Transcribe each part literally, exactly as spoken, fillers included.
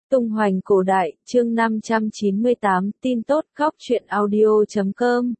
Tung hoành cổ đại, chương năm trăm chín mươi tám, tin tốt, góc truyện audio chấm com.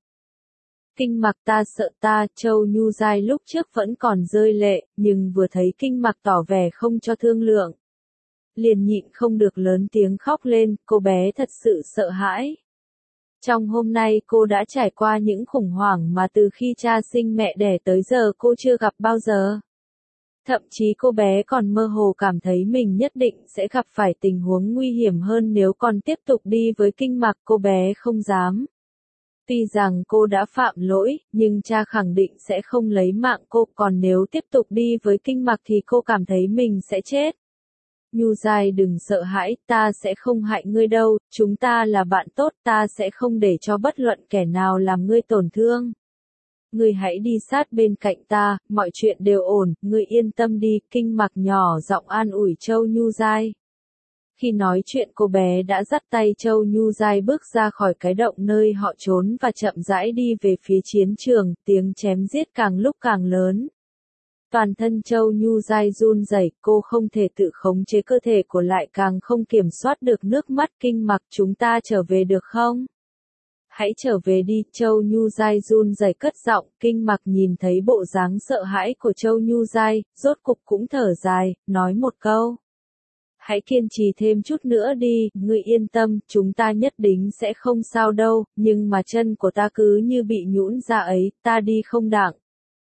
Kinh Mặc ta sợ ta, Châu Nhu Giai lúc trước vẫn còn rơi lệ, nhưng vừa thấy Kinh Mặc tỏ vẻ không cho thương lượng. Liền nhịn không được lớn tiếng khóc lên, cô bé thật sự sợ hãi. Trong hôm nay cô đã trải qua những khủng hoảng mà từ khi cha sinh mẹ đẻ tới giờ cô chưa gặp bao giờ. Thậm chí cô bé còn mơ hồ cảm thấy mình nhất định sẽ gặp phải tình huống nguy hiểm hơn nếu còn tiếp tục đi với Kinh Mặc, cô bé không dám. Tuy rằng cô đã phạm lỗi, nhưng cha khẳng định sẽ không lấy mạng cô, còn nếu tiếp tục đi với Kinh Mặc thì cô cảm thấy mình sẽ chết. Nhu Giai đừng sợ hãi, ta sẽ không hại ngươi đâu, chúng ta là bạn tốt, ta sẽ không để cho bất luận kẻ nào làm ngươi tổn thương. Ngươi hãy đi sát bên cạnh ta, mọi chuyện đều ổn, ngươi yên tâm đi, Kinh Mặc nhỏ giọng an ủi Châu Nhu Giai. Khi nói chuyện cô bé đã dắt tay Châu Nhu Giai bước ra khỏi cái động nơi họ trốn và chậm rãi đi về phía chiến trường, tiếng chém giết càng lúc càng lớn. Toàn thân Châu Nhu Giai run rẩy, cô không thể tự khống chế cơ thể của lại càng không kiểm soát được nước mắt. Kinh Mặc, chúng ta trở về được không? Hãy trở về đi, Châu Nhu Giai run rẩy cất giọng. Kinh Mặc nhìn thấy bộ dáng sợ hãi của Châu Nhu Giai, rốt cục cũng thở dài, nói một câu. Hãy kiên trì thêm chút nữa đi, ngươi yên tâm, chúng ta nhất định sẽ không sao đâu, nhưng mà chân của ta cứ như bị nhũn ra ấy, ta đi không đặng.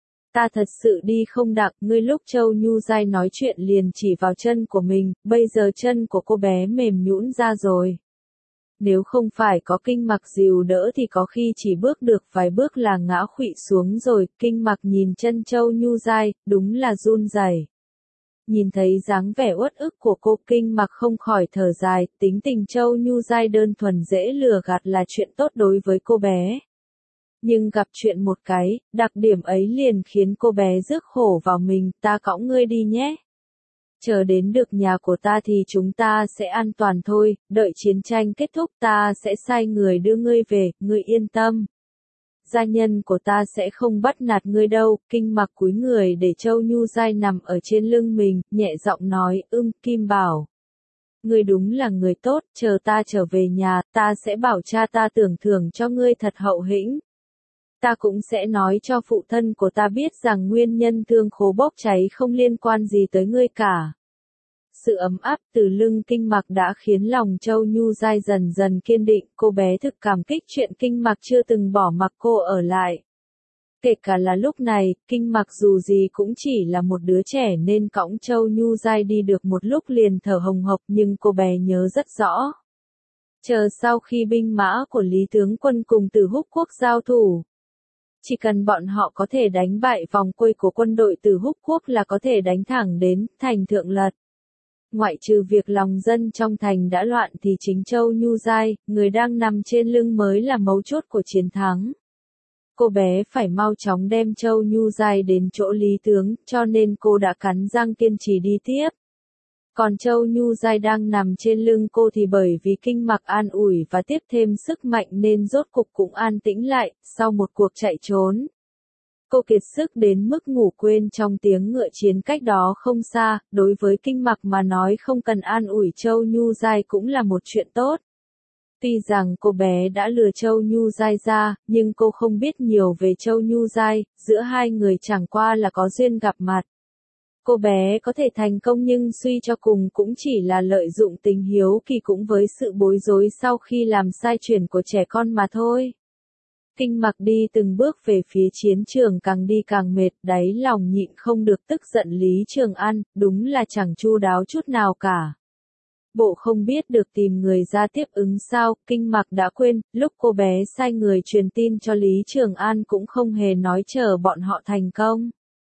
Ta thật sự đi không đặng, ngươi lúc Châu Nhu Giai nói chuyện liền chỉ vào chân của mình, bây giờ chân của cô bé mềm nhũn ra rồi. Nếu không phải có Kinh Mặc dìu đỡ thì có khi chỉ bước được vài bước là ngã khuỵu xuống rồi. Kinh Mặc nhìn chân Châu Nhu Giai, đúng là run rẩy. Nhìn thấy dáng vẻ uất ức của cô, Kinh Mặc không khỏi thở dài, tính tình Châu Nhu Giai đơn thuần dễ lừa gạt là chuyện tốt đối với cô bé. Nhưng gặp chuyện một cái, đặc điểm ấy liền khiến cô bé rước khổ vào mình, ta cõng ngươi đi nhé. Chờ đến được nhà của ta thì chúng ta sẽ an toàn thôi, đợi chiến tranh kết thúc ta sẽ sai người đưa ngươi về, ngươi yên tâm. Gia nhân của ta sẽ không bắt nạt ngươi đâu. Kinh Mặc cúi người để Châu Nhu Giai nằm ở trên lưng mình, nhẹ giọng nói, ưm, Kim Bảo. Ngươi đúng là người tốt, chờ ta trở về nhà, ta sẽ bảo cha ta tưởng thưởng cho ngươi thật hậu hĩnh. Ta cũng sẽ nói cho phụ thân của ta biết rằng nguyên nhân thương khố bốc cháy không liên quan gì tới ngươi cả. Sự ấm áp từ lưng Kinh Mặc đã khiến lòng Châu Nhu Giai dần dần kiên định, cô bé thực cảm kích chuyện Kinh Mặc chưa từng bỏ mặc cô ở lại. Kể cả là lúc này, Kinh Mặc dù gì cũng chỉ là một đứa trẻ nên cõng Châu Nhu Giai đi được một lúc liền thở hồng hộc, nhưng cô bé nhớ rất rõ. Chờ sau khi binh mã của Lý tướng quân cùng Từ Húc Quốc giao thủ, chỉ cần bọn họ có thể đánh bại vòng quây của quân đội Từ Húc Quốc là có thể đánh thẳng đến thành Thượng Lật. Ngoại trừ việc lòng dân trong thành đã loạn thì chính Châu Nhu Giai, người đang nằm trên lưng mới là mấu chốt của chiến thắng. Cô bé phải mau chóng đem Châu Nhu Giai đến chỗ Lý tướng, cho nên cô đã cắn răng kiên trì đi tiếp. Còn Châu Nhu Giai đang nằm trên lưng cô thì bởi vì Kinh Mặc an ủi và tiếp thêm sức mạnh nên rốt cục cũng an tĩnh lại, sau một cuộc chạy trốn. Cô kiệt sức đến mức ngủ quên trong tiếng ngựa chiến cách đó không xa, đối với Kinh Mặc mà nói không cần an ủi Châu Nhu Giai cũng là một chuyện tốt. Tuy rằng cô bé đã lừa Châu Nhu Giai ra, nhưng cô không biết nhiều về Châu Nhu Giai, giữa hai người chẳng qua là có duyên gặp mặt. Cô bé có thể thành công nhưng suy cho cùng cũng chỉ là lợi dụng tình hiếu kỳ cũng với sự bối rối sau khi làm sai chuyện của trẻ con mà thôi. Kinh Mặc đi từng bước về phía chiến trường càng đi càng mệt, đáy lòng nhịn không được tức giận Lý Trường An, đúng là chẳng chu đáo chút nào cả. Bộ không biết được tìm người ra tiếp ứng sao, Kinh Mặc đã quên, lúc cô bé sai người truyền tin cho Lý Trường An cũng không hề nói chờ bọn họ thành công.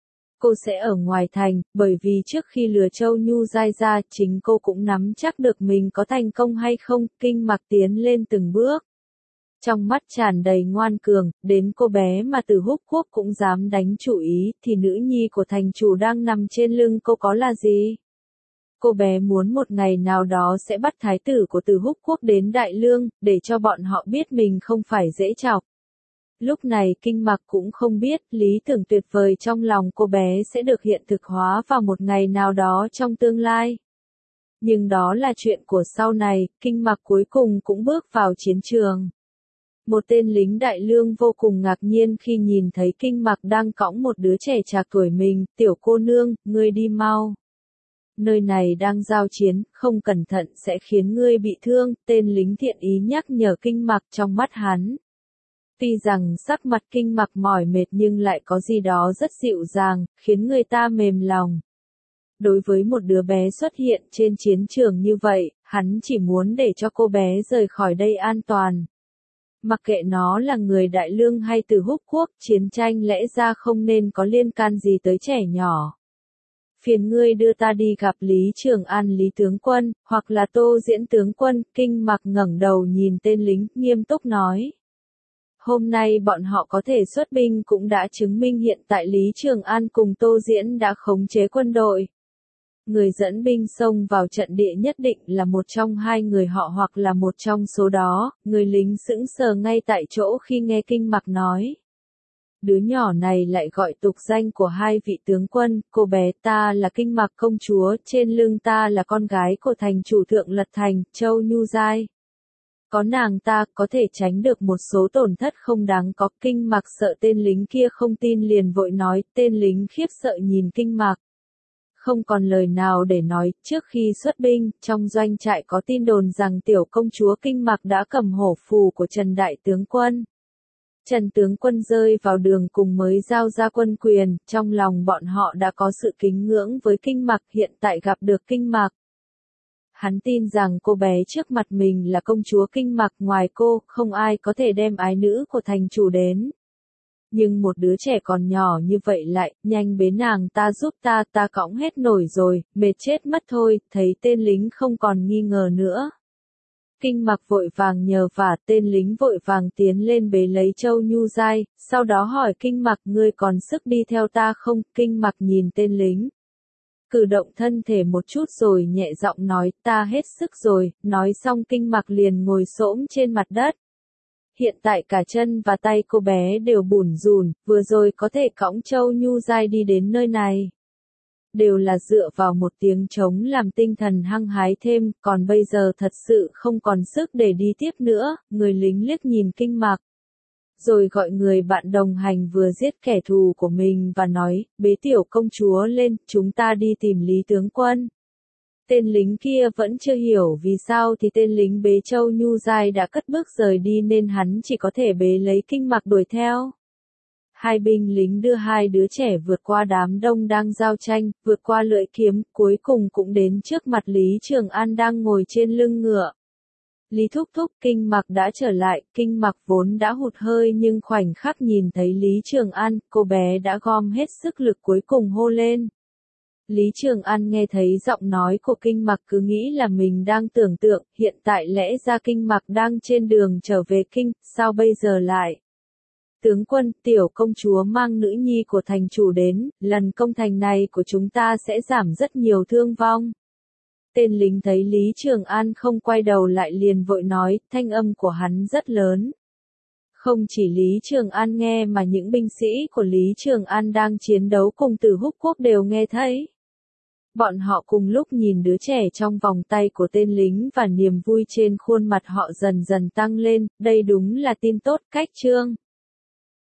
Cô sẽ ở ngoài thành, bởi vì trước khi lừa Châu Nhu Giai ra, chính cô cũng nắm chắc được mình có thành công hay không. Kinh Mặc tiến lên từng bước. Trong mắt tràn đầy ngoan cường, đến cô bé mà Từ Húc Quốc cũng dám đánh chủ ý, thì nữ nhi của thành chủ đang nằm trên lưng cô có là gì? Cô bé muốn một ngày nào đó sẽ bắt thái tử của Từ Húc Quốc đến Đại Lương, để cho bọn họ biết mình không phải dễ chọc. Lúc này Kinh Mặc cũng không biết, lý tưởng tuyệt vời trong lòng cô bé sẽ được hiện thực hóa vào một ngày nào đó trong tương lai. Nhưng đó là chuyện của sau này, Kinh Mặc cuối cùng cũng bước vào chiến trường. Một tên lính đại lương vô cùng ngạc nhiên khi nhìn thấy Kinh Mặc đang cõng một đứa trẻ trạc tuổi mình, tiểu cô nương, ngươi đi mau. Nơi này đang giao chiến, không cẩn thận sẽ khiến ngươi bị thương, tên lính thiện ý nhắc nhở Kinh Mặc trong mắt hắn. Tuy rằng sắc mặt Kinh Mặc mỏi mệt nhưng lại có gì đó rất dịu dàng, khiến người ta mềm lòng. Đối với một đứa bé xuất hiện trên chiến trường như vậy, hắn chỉ muốn để cho cô bé rời khỏi đây an toàn. Mặc kệ nó là người Đại Lương hay từ Húc Quốc, chiến tranh lẽ ra không nên có liên can gì tới trẻ nhỏ. Phiền ngươi đưa ta đi gặp Lý Trường An Lý tướng quân, hoặc là Tô Diễn tướng quân, Kinh Mặc ngẩng đầu nhìn tên lính, nghiêm túc nói. Hôm nay bọn họ có thể xuất binh cũng đã chứng minh hiện tại Lý Trường An cùng Tô Diễn đã khống chế quân đội. Người dẫn binh xông vào trận địa nhất định là một trong hai người họ hoặc là một trong số đó, người lính sững sờ ngay tại chỗ khi nghe Kinh Mặc nói. Đứa nhỏ này lại gọi tục danh của hai vị tướng quân, cô bé ta là Kinh Mặc công chúa, trên lưng ta là con gái của thành chủ thượng Lật Thành, Châu Nhu Giai. Có nàng ta có thể tránh được một số tổn thất không đáng có. Kinh Mặc sợ tên lính kia không tin liền vội nói, tên lính khiếp sợ nhìn Kinh Mặc. Không còn lời nào để nói, trước khi xuất binh, trong doanh trại có tin đồn rằng tiểu công chúa Kinh Mặc đã cầm hổ phù của Trần Đại tướng quân. Trần tướng quân rơi vào đường cùng mới giao ra quân quyền, trong lòng bọn họ đã có sự kính ngưỡng với Kinh Mặc, hiện tại gặp được Kinh Mặc. Hắn tin rằng cô bé trước mặt mình là công chúa Kinh Mặc, ngoài cô, không ai có thể đem ái nữ của thành chủ đến. Nhưng một đứa trẻ còn nhỏ như vậy lại, nhanh bế nàng ta giúp ta, ta cõng hết nổi rồi, mệt chết mất thôi, thấy tên lính không còn nghi ngờ nữa. Kinh Mặc vội vàng nhờ vả, tên lính vội vàng tiến lên bế lấy Châu Nhu Giai, sau đó hỏi Kinh Mặc, ngươi còn sức đi theo ta không? Kinh Mặc nhìn tên lính. Cử động thân thể một chút rồi nhẹ giọng nói, ta hết sức rồi, nói xong Kinh Mặc liền ngồi xổm trên mặt đất. Hiện tại cả chân và tay cô bé đều bủn rủn, vừa rồi có thể cõng Châu Nhu Giai đi đến nơi này. Đều là dựa vào một tiếng trống làm tinh thần hăng hái thêm, còn bây giờ thật sự không còn sức để đi tiếp nữa, người lính liếc nhìn Kinh Mặc. Rồi gọi người bạn đồng hành vừa giết kẻ thù của mình và nói, bế tiểu công chúa lên, chúng ta đi tìm Lý tướng quân. Tên lính kia vẫn chưa hiểu vì sao thì tên lính bế Châu Nhu Giai đã cất bước rời đi nên hắn chỉ có thể bế lấy Kinh Mặc đuổi theo. Hai binh lính đưa hai đứa trẻ vượt qua đám đông đang giao tranh, vượt qua lưỡi kiếm, cuối cùng cũng đến trước mặt Lý Trường An đang ngồi trên lưng ngựa. Lý thúc thúc, Kinh Mặc đã trở lại, Kinh Mặc vốn đã hụt hơi nhưng khoảnh khắc nhìn thấy Lý Trường An, cô bé đã gom hết sức lực cuối cùng hô lên. Lý Trường An nghe thấy giọng nói của Kinh Mặc cứ nghĩ là mình đang tưởng tượng, hiện tại lẽ ra Kinh Mặc đang trên đường trở về kinh, sao bây giờ lại? Tướng quân, tiểu công chúa mang nữ nhi của thành chủ đến, lần công thành này của chúng ta sẽ giảm rất nhiều thương vong. Tên lính thấy Lý Trường An không quay đầu lại liền vội nói, thanh âm của hắn rất lớn. Không chỉ Lý Trường An nghe mà những binh sĩ của Lý Trường An đang chiến đấu cùng Từ Húc Quốc đều nghe thấy. Bọn họ cùng lúc nhìn đứa trẻ trong vòng tay của tên lính và niềm vui trên khuôn mặt họ dần dần tăng lên, đây đúng là tin tốt, cách chương.